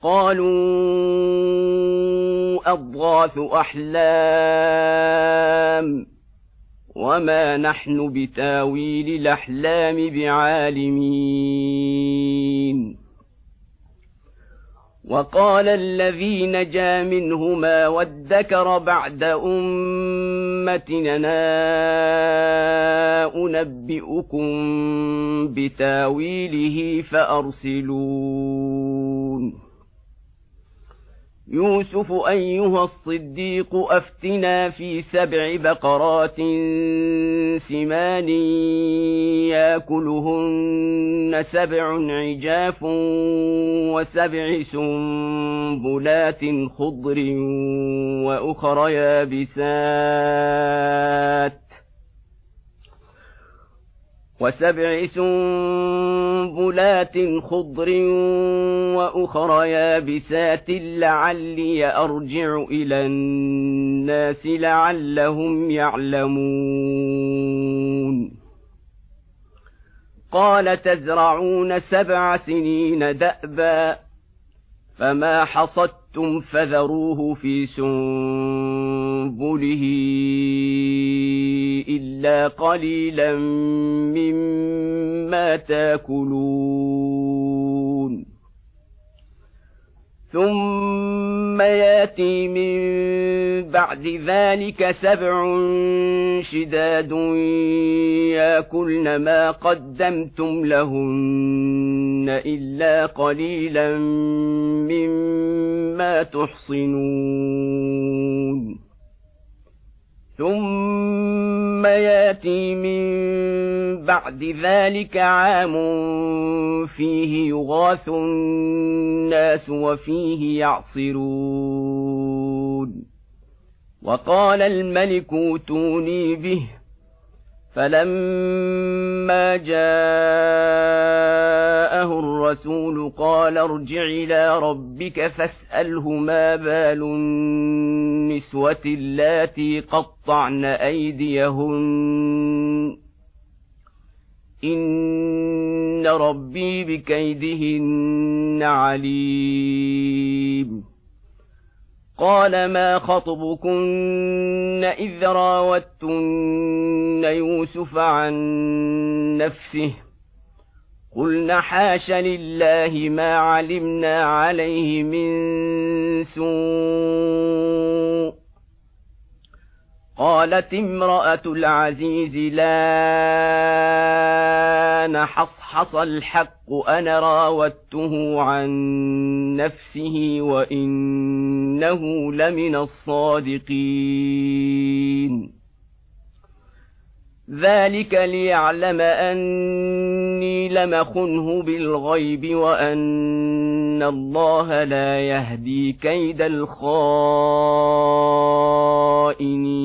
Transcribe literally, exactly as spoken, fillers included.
قالوا أضغاث أحلام وما نحن بتاويل الأحلام بعالمين. وقال الذي نجا منهما وادكر بعد أمتنا أنبئكم بتاويله فأرسلون. يوسف أيها الصديق أفتنا في سبع بقرات سمان يأكلهن سبع عجاف وسبع سنبلات خضر وأخر يابسات وسبع سنبلات خضر وأخر يابسات لعلي أرجع إلى الناس لعلهم يعلمون. قال تزرعون سبع سنين دأبا فما حصدتم فذروه في سنبله إلا قليلا مما تأكلون. ثم يأتي من بعد ذلك سبع شداد يأكلن ما قدمتم لهن إلا قليلا مما تحصنون. ثم يأتي من بعد ذلك عام فيه يغاث الناس وفيه يعصرون. وقال الملك ائتوني به فلما جاءه الرسول قال ارجع إلى ربك فاسأله ما بال النسوة اللاتي قطعن أيديهن إن ربي بكيدهن عليم. قال ما خطبكن إذ راوتن يوسف عن نفسه قلنا حاش لله ما علمنا عليه من سوء. قالت امرأة العزيز لا نحصحص الحق أنا راودته عن نفسه وإنه لمن الصادقين. ذلك ليعلم أني لم أخنه بالغيب وأن الله لا يهدي كيد الخائنين.